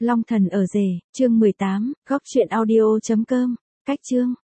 Long thần ở rể, chương 18, góc truyện audio.com, cách chương.